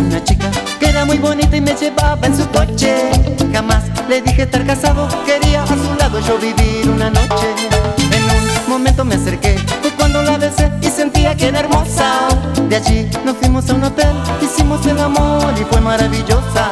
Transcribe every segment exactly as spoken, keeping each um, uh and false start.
una chica que era muy bonita y me llevaba en su coche. Jamás le dije estar casado, quería a su lado yo vivir una noche. En un momento me acerqué, fue cuando la besé y sentía que era hermosa. De allí nos fuimos a un hotel, hicimos el amor y fue maravillosa.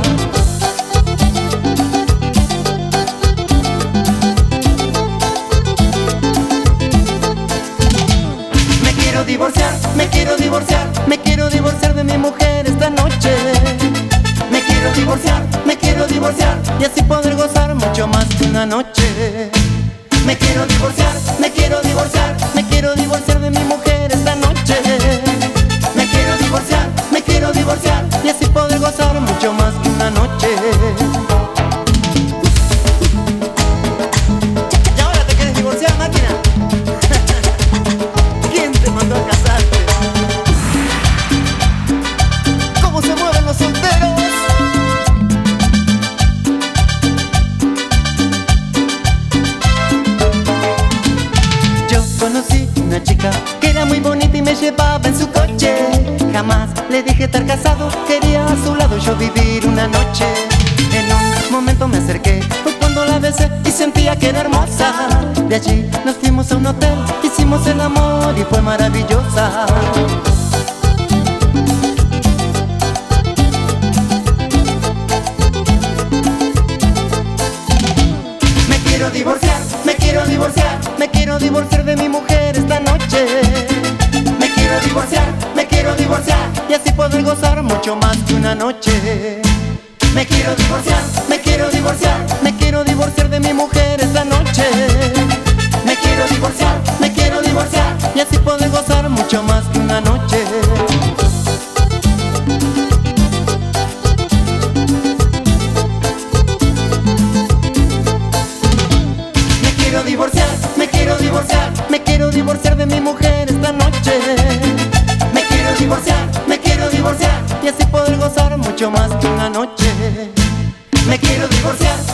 Me quiero divorciar, me quiero divorciar, me quiero divorciar de mi mujer esta noche. Me quiero divorciar, me quiero divorciar y así poder gozar mucho más que una noche. Me quiero divorciar, me quiero divorciar, me quiero divorciar de mi mujer esta noche. Me quiero divorciar, me quiero divorciar y así poder gozar mucho más que una noche. ¿Y ahora te quieres divorciar, máquina? ¿Quién te mandó a casarte? ¿Cómo se mueven los solteros? Yo conocí una chica que era muy bonita y me llevaba en su coche. Jamás le dije estar casado, quería a su lado yo vivir una noche. En un momento me acerqué, fue cuando la besé y sentía que era hermosa. De allí nos fuimos a un hotel, hicimos el amor y fue maravillosa. Me quiero divorciar, me quiero divorciar, me quiero divorciar de mi mujer esta noche. Me quiero divorciar, me quiero divorciar y así poder gozar mucho más que una noche. Me quiero divorciar, me quiero divorciar, me quiero divorciar de mi mujer esta noche. Me quiero divorciar, me quiero divorciar y así poder gozar mucho más que una noche. Me quiero divorciar, me quiero divorciar, me quiero divorciar de mi mujer esta noche. Me quiero divorciar, me quiero divorciar y así poder gozar mucho más que una noche. Me quiero divorciar,